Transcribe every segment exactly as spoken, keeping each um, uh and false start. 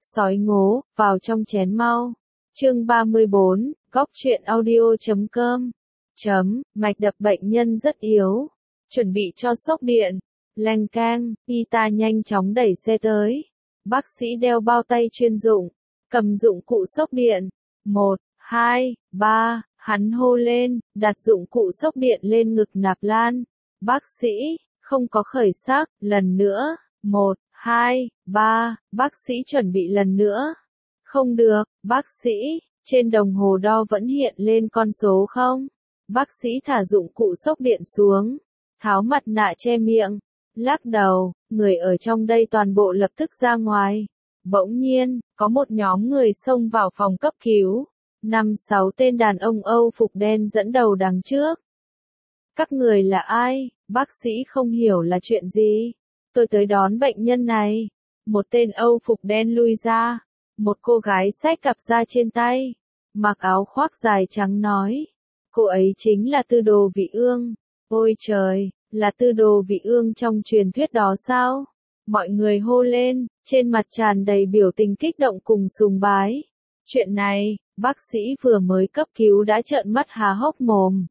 Sói ngố, vào trong chén mau. Chương ba mươi bốn, góc truyện audio chấm com. Chấm, mạch đập bệnh nhân rất yếu. Chuẩn bị cho sốc điện. Leng keng, y tá nhanh chóng đẩy xe tới. Bác sĩ đeo bao tay chuyên dụng, cầm dụng cụ sốc điện. Một, hai, ba, hắn hô lên, đặt dụng cụ sốc điện lên ngực Nạp Lan. Bác sĩ, không có khởi sắc, lần nữa. Một, hai, ba, bác sĩ chuẩn bị lần nữa. Không được, bác sĩ, trên đồng hồ đo vẫn hiện lên con số không. Bác sĩ thả dụng cụ sốc điện xuống, tháo mặt nạ che miệng, lắc đầu, người ở trong đây toàn bộ lập tức ra ngoài. Bỗng nhiên, có một nhóm người xông vào phòng cấp cứu. Năm sáu tên đàn ông Âu phục đen dẫn đầu đằng trước. Các người là ai? Bác sĩ không hiểu là chuyện gì. Tôi tới đón bệnh nhân này. Một tên Âu phục đen lui ra. Một cô gái xách cặp da trên tay, mặc áo khoác dài trắng nói. Cô ấy chính là Tư Đồ Vị Ương. Ôi trời, là Tư Đồ Vị Ương trong truyền thuyết đó sao? Mọi người hô lên, trên mặt tràn đầy biểu tình kích động cùng sùng bái. Chuyện này, bác sĩ vừa mới cấp cứu đã trợn mắt há hốc mồm.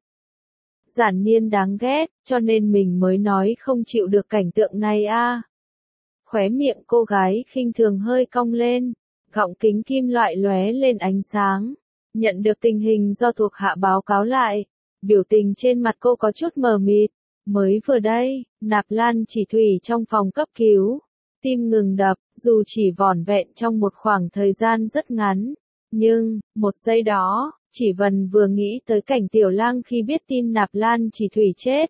Giản Niên đáng ghét, cho nên mình mới nói không chịu được cảnh tượng này a. À. Khóe miệng cô gái khinh thường hơi cong lên, gọng kính kim loại lóe lên ánh sáng. Nhận được tình hình do thuộc hạ báo cáo lại, biểu tình trên mặt cô có chút mờ mịt. Mới vừa đây, Nạp Lan Chỉ Thủy trong phòng cấp cứu, tim ngừng đập, dù chỉ vỏn vẹn trong một khoảng thời gian rất ngắn. Nhưng, một giây đó, Chỉ Vân vừa nghĩ tới cảnh Tiểu Lang khi biết tin Nạp Lan Chỉ Thủy chết.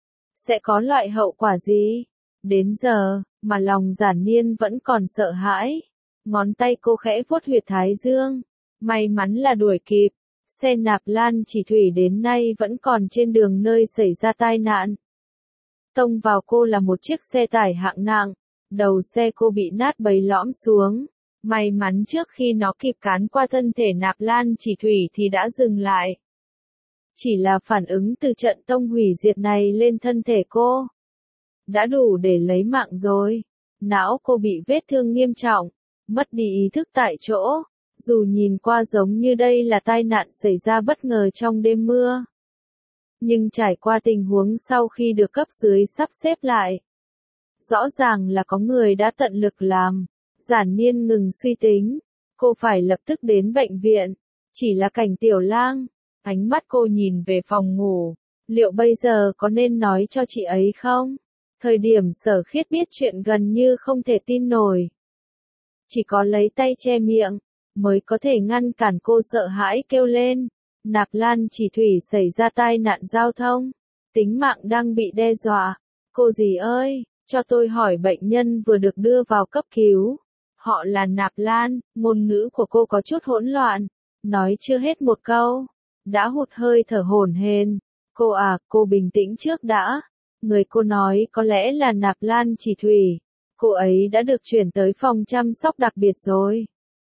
Sẽ có loại hậu quả gì? Đến giờ, mà lòng Giản Niên vẫn còn sợ hãi. Ngón tay cô khẽ vuốt huyệt thái dương. May mắn là đuổi kịp. Xe Nạp Lan Chỉ Thủy đến nay vẫn còn trên đường nơi xảy ra tai nạn. Tông vào cô là một chiếc xe tải hạng nặng. Đầu xe cô bị nát bấy lõm xuống. May mắn trước khi nó kịp cán qua thân thể Nạp Lan Chỉ Thủy thì đã dừng lại. Chỉ là phản ứng từ trận tông hủy diệt này lên thân thể cô đã đủ để lấy mạng rồi. Não cô bị vết thương nghiêm trọng, mất đi ý thức tại chỗ. Dù nhìn qua giống như đây là tai nạn xảy ra bất ngờ trong đêm mưa, nhưng trải qua tình huống sau khi được cấp dưới sắp xếp lại, rõ ràng là có người đã tận lực làm. Giản Niên ngừng suy tính, cô phải lập tức đến bệnh viện. Chỉ là cảnh Tiểu Lang, ánh mắt cô nhìn về phòng ngủ, liệu bây giờ có nên nói cho chị ấy không? Thời điểm Sở Khiết biết chuyện gần như không thể tin nổi. Chỉ có lấy tay che miệng, mới có thể ngăn cản cô sợ hãi kêu lên. Nạp Lan Chỉ Thủy xảy ra tai nạn giao thông, tính mạng đang bị đe dọa. Cô dì ơi, cho tôi hỏi bệnh nhân vừa được đưa vào cấp cứu. Họ là Nạp Lan. Ngôn ngữ của cô có chút hỗn loạn, nói chưa hết một câu, đã hụt hơi thở hổn hển. Cô à, cô bình tĩnh trước đã. Người cô nói có lẽ là Nạp Lan Chỉ Thủy. Cô ấy đã được chuyển tới phòng chăm sóc đặc biệt rồi.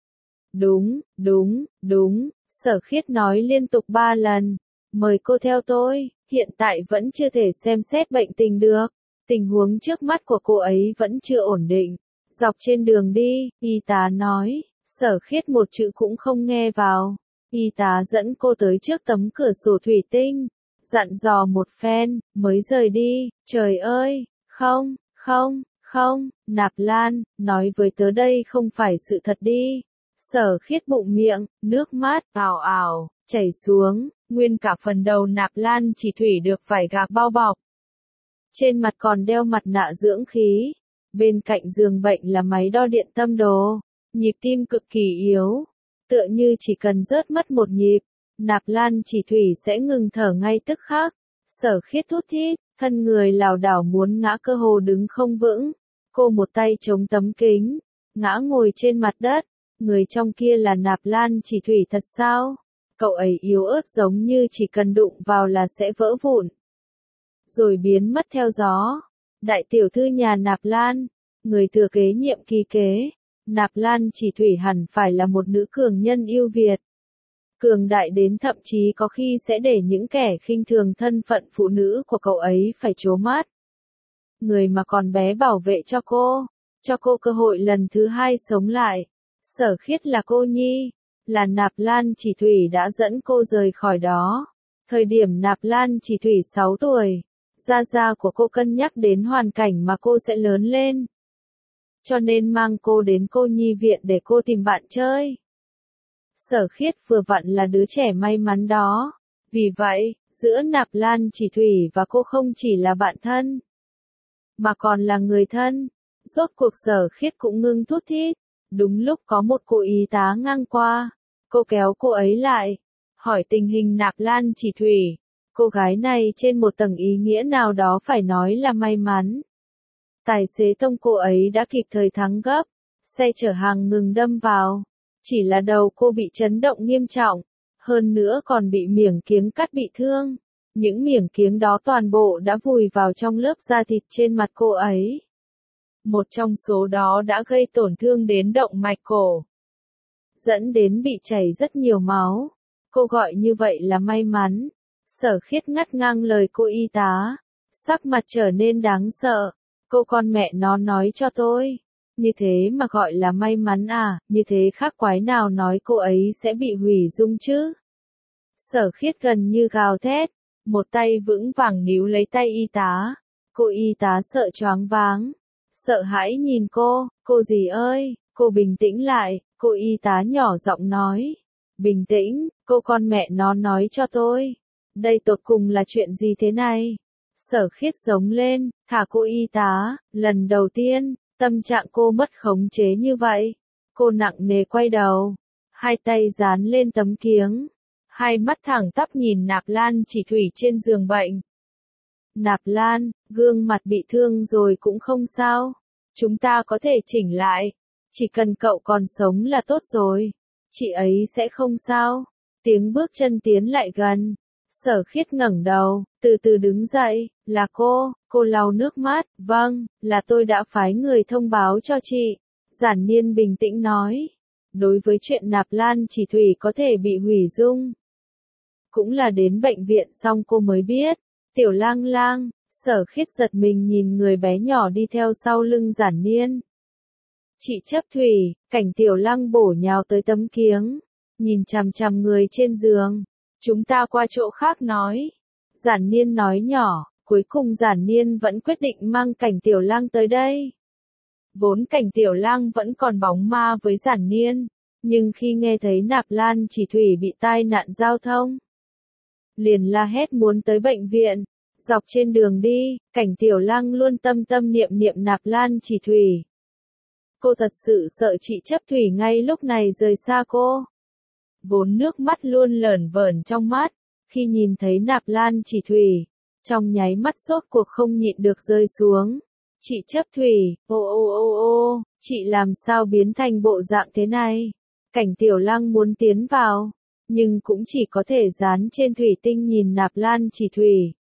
Đúng, đúng, đúng, Sở Khiết nói liên tục ba lần. Mời cô theo tôi, hiện tại vẫn chưa thể xem xét bệnh tình được. Tình huống trước mắt của cô ấy vẫn chưa ổn định. Dọc trên đường đi, y tá nói. Sở Khiết một chữ cũng không nghe vào. Y tá dẫn cô tới trước tấm cửa sổ thủy tinh, dặn dò một phen, mới rời đi. Trời ơi, không, không, không, Nạp Lan, nói với tớ đây không phải sự thật đi. Sở Khiết bụng miệng, nước mắt ào ào chảy xuống, nguyên cả phần đầu Nạp Lan Chỉ Thủy được vải gạc bao bọc. Trên mặt còn đeo mặt nạ dưỡng khí. Bên cạnh giường bệnh là máy đo điện tâm đồ, nhịp tim cực kỳ yếu, tựa như chỉ cần rớt mất một nhịp, Nạp Lan Chỉ Thủy sẽ ngừng thở ngay tức khắc. Sở Khiết thút thít, thân người lảo đảo muốn ngã, cơ hồ đứng không vững. Cô một tay chống tấm kính, ngã ngồi trên mặt đất. Người trong kia là Nạp Lan Chỉ Thủy thật sao? Cậu ấy yếu ớt giống như chỉ cần đụng vào là sẽ vỡ vụn, rồi biến mất theo gió. Đại tiểu thư nhà Nạp Lan, người thừa kế nhiệm kỳ kế, Nạp Lan Chỉ Thủy hẳn phải là một nữ cường nhân yêu Việt. Cường đại đến thậm chí có khi sẽ để những kẻ khinh thường thân phận phụ nữ của cậu ấy phải trố mắt. Người mà còn bé bảo vệ cho cô, cho cô cơ hội lần thứ hai sống lại. Sở Khiết là cô nhi, là Nạp Lan Chỉ Thủy đã dẫn cô rời khỏi đó. Thời điểm Nạp Lan Chỉ Thủy sáu tuổi, gia gia của cô cân nhắc đến hoàn cảnh mà cô sẽ lớn lên. Cho nên mang cô đến cô nhi viện để cô tìm bạn chơi. Sở Khiết vừa vặn là đứa trẻ may mắn đó. Vì vậy, giữa Nạp Lan Chỉ Thủy và cô không chỉ là bạn thân, mà còn là người thân. Rốt cuộc Sở Khiết cũng ngưng thút thít. Đúng lúc có một cô y tá ngang qua, cô kéo cô ấy lại, hỏi tình hình Nạp Lan Chỉ Thủy. Cô gái này trên một tầng ý nghĩa nào đó phải nói là may mắn. Tài xế tông cô ấy đã kịp thời thắng gấp, xe chở hàng ngừng đâm vào. Chỉ là đầu cô bị chấn động nghiêm trọng, hơn nữa còn bị miểng kiếng cắt bị thương. Những miểng kiếng đó toàn bộ đã vùi vào trong lớp da thịt trên mặt cô ấy. Một trong số đó đã gây tổn thương đến động mạch cổ, dẫn đến bị chảy rất nhiều máu. Cô gọi như vậy là may mắn. Sở Khiết ngắt ngang lời cô y tá, sắc mặt trở nên đáng sợ. Cô con mẹ nó nói cho tôi, như thế mà gọi là may mắn à, như thế khác quái nào nói cô ấy sẽ bị hủy dung chứ. Sở Khiết gần như gào thét, một tay vững vàng níu lấy tay y tá. Cô y tá sợ choáng váng, sợ hãi nhìn cô. Cô dì ơi, cô bình tĩnh lại. Cô y tá nhỏ giọng nói, bình tĩnh, cô con mẹ nó nói cho tôi, đây tột cùng là chuyện gì thế này? Sở Khiết giống lên, thả cô y tá. Lần đầu tiên, tâm trạng cô mất khống chế như vậy. Cô nặng nề quay đầu, hai tay dán lên tấm kiếng, hai mắt thẳng tắp nhìn Nạp Lan Chỉ Thủy trên giường bệnh. Nạp Lan, gương mặt bị thương rồi cũng không sao. Chúng ta có thể chỉnh lại. Chỉ cần cậu còn sống là tốt rồi. Chị ấy sẽ không sao. Tiếng bước chân tiến lại gần. Sở Khiết ngẩng đầu, từ từ đứng dậy. Là cô, cô lau nước mắt. Vâng, là tôi đã phái người thông báo cho chị. Giản Niên bình tĩnh nói. Đối với chuyện Nạp Lan Chỉ Thủy có thể bị hủy dung, cũng là đến bệnh viện xong cô mới biết. Tiểu Lang Lang. Sở Khiết giật mình nhìn người bé nhỏ đi theo sau lưng Giản Niên. Chị Chấp Thủy. Cảnh Tiểu Lăng bổ nhào tới tấm kiếng, nhìn chằm chằm người trên giường. Chúng ta qua chỗ khác nói. Giản Niên nói nhỏ. Cuối cùng Giản Niên vẫn quyết định mang Cảnh Tiểu Lăng tới đây. Vốn Cảnh Tiểu Lăng vẫn còn bóng ma với Giản Niên, nhưng khi nghe thấy Nạp Lan Chỉ Thủy bị tai nạn giao thông, liền la hét muốn tới bệnh viện. Dọc trên đường đi, Cảnh Tiểu Lăng luôn tâm tâm niệm niệm Nạp Lan Chỉ Thủy. Cô thật sự sợ chị Chấp Thủy ngay lúc này rời xa cô. Vốn nước mắt luôn lởn vởn trong mắt, khi nhìn thấy Nạp Lan Chỉ Thủy, trong nháy mắt sốt cuộc không nhịn được rơi xuống. Chị Chấp Thủy, ô ô ô ô, chị làm sao biến thành bộ dạng thế này? Cảnh Tiểu Lăng muốn tiến vào, nhưng cũng chỉ có thể dán trên thủy tinh nhìn Nạp Lan Chỉ Thủy.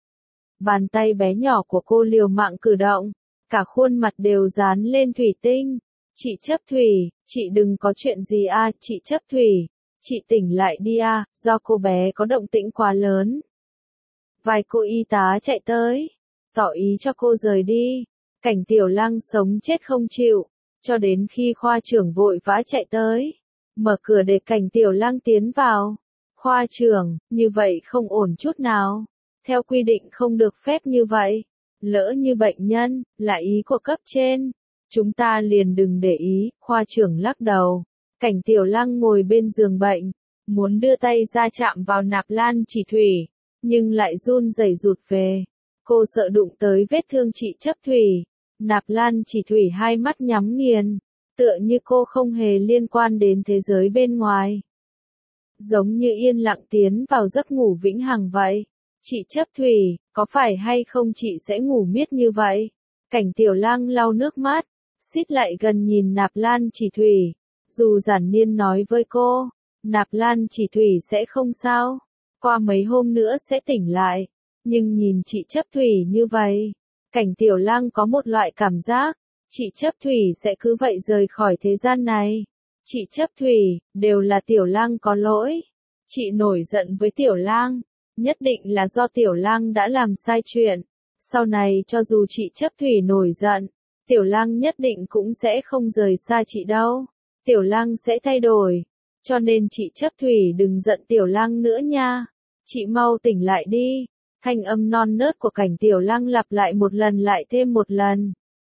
Bàn tay bé nhỏ của cô liều mạng cử động, cả khuôn mặt đều dán lên thủy tinh. Chị Chấp Thủy, chị đừng có chuyện gì à, chị Chấp Thủy, chị tỉnh lại đi à, do cô bé có động tĩnh quá lớn. Vài cô y tá chạy tới, tỏ ý cho cô rời đi. Cảnh Tiểu Lăng sống chết không chịu, cho đến khi khoa trưởng vội vã chạy tới, mở cửa để Cảnh Tiểu Lăng tiến vào. Khoa trưởng, như vậy không ổn chút nào. Theo quy định không được phép như vậy. Lỡ như bệnh nhân, là ý của cấp trên, chúng ta liền đừng để ý. Khoa trưởng lắc đầu. Cảnh Tiểu Lăng ngồi bên giường bệnh, muốn đưa tay ra chạm vào Nạp Lan Chỉ Thủy, nhưng lại run rẩy rụt về. Cô sợ đụng tới vết thương chị Chấp Thủy. Nạp Lan Chỉ Thủy hai mắt nhắm nghiền, tựa như cô không hề liên quan đến thế giới bên ngoài. Giống như yên lặng tiến vào giấc ngủ vĩnh hằng vậy. Chị Chấp Thủy, có phải hay không chị sẽ ngủ miết như vậy? Cảnh Tiểu Lăng lau nước mắt, xít lại gần nhìn Nạp Lan Chỉ Thủy. Dù Giản Niên nói với cô, Nạp Lan Chỉ Thủy sẽ không sao, qua mấy hôm nữa sẽ tỉnh lại, nhưng nhìn chị Chấp Thủy như vậy, Cảnh Tiểu Lăng có một loại cảm giác, chị Chấp Thủy sẽ cứ vậy rời khỏi thế gian này. Chị Chấp Thủy, đều là Tiểu Lăng có lỗi. Chị nổi giận với Tiểu Lang, nhất định là do Tiểu Lang đã làm sai chuyện. Sau này cho dù chị Chấp Thủy nổi giận, Tiểu Lang nhất định cũng sẽ không rời xa chị đâu. Tiểu Lang sẽ thay đổi. Cho nên chị Chấp Thủy đừng giận Tiểu Lang nữa nha. Chị mau tỉnh lại đi. Thanh âm non nớt của Cảnh Tiểu Lang lặp lại một lần lại thêm một lần.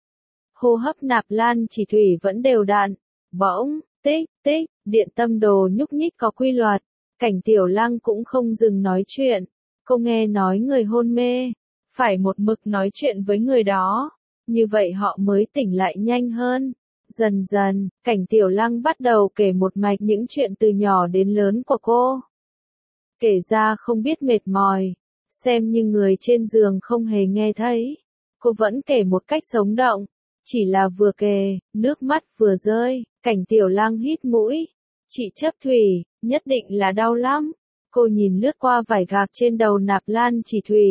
Hô hấp Nạp Lan Chỉ Thủy vẫn đều đặn. Bỗng, tích, tích, điện tâm đồ nhúc nhích có quy luật. Cảnh Tiểu Lang cũng không dừng nói chuyện. Cô nghe nói người hôn mê, phải một mực nói chuyện với người đó. Như vậy họ mới tỉnh lại nhanh hơn. Dần dần, Cảnh Tiểu Lang bắt đầu kể một mạch những chuyện từ nhỏ đến lớn của cô. Kể ra không biết mệt mỏi, xem như người trên giường không hề nghe thấy. Cô vẫn kể một cách sống động. Chỉ là vừa kể, nước mắt vừa rơi, Cảnh Tiểu Lang hít mũi. Chị Chấp Thủy, nhất định là đau lắm. Cô nhìn lướt qua vải gạc trên đầu Nạp Lan Chỉ Thủy.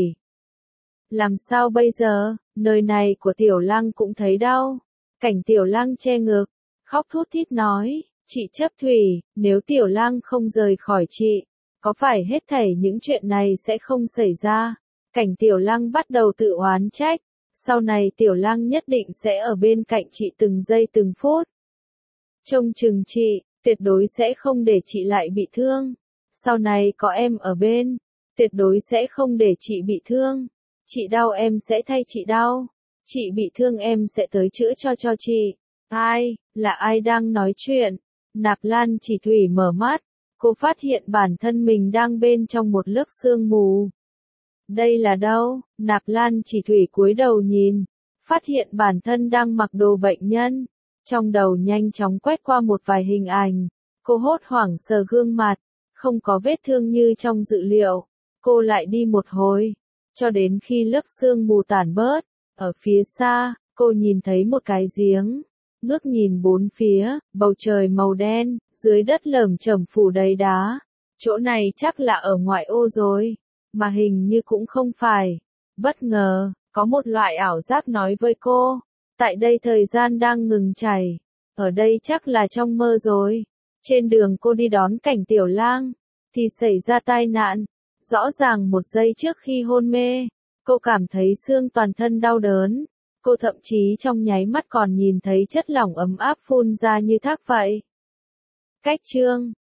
Làm sao bây giờ, nơi này của Tiểu Lang cũng thấy đau. Cảnh Tiểu Lang che ngực, khóc thút thít nói, chị Chấp Thủy, nếu Tiểu Lang không rời khỏi chị, có phải hết thảy những chuyện này sẽ không xảy ra. Cảnh Tiểu Lang bắt đầu tự oán trách, sau này Tiểu Lang nhất định sẽ ở bên cạnh chị từng giây từng phút. Trông chừng chị, tuyệt đối sẽ không để chị lại bị thương. Sau này có em ở bên, tuyệt đối sẽ không để chị bị thương. Chị đau em sẽ thay chị đau. Chị bị thương em sẽ tới chữa cho cho chị. Ai, là ai đang nói chuyện? Nạp Lan Chỉ Thủy mở mắt, cô phát hiện bản thân mình đang bên trong một lớp sương mù. Đây là đâu? Nạp Lan Chỉ Thủy cúi đầu nhìn, phát hiện bản thân đang mặc đồ bệnh nhân. Trong đầu nhanh chóng quét qua một vài hình ảnh. Cô hốt hoảng sờ gương mặt, không có vết thương như trong dự liệu. Cô lại đi một hồi, cho đến khi lớp sương mù tản bớt. Ở phía xa, cô nhìn thấy một cái giếng. Ngước nhìn bốn phía, bầu trời màu đen, dưới đất lởm chởm phủ đầy đá. Chỗ này chắc là ở ngoại ô rồi, mà hình như cũng không phải. Bất ngờ, có một loại ảo giác nói với cô, tại đây thời gian đang ngừng chảy. Ở đây chắc là trong mơ rồi. Trên đường cô đi đón Cảnh Tiểu Lang, thì xảy ra tai nạn. Rõ ràng một giây trước khi hôn mê, cô cảm thấy xương toàn thân đau đớn. Cô thậm chí trong nháy mắt còn nhìn thấy chất lỏng ấm áp phun ra như thác vậy. Cách chương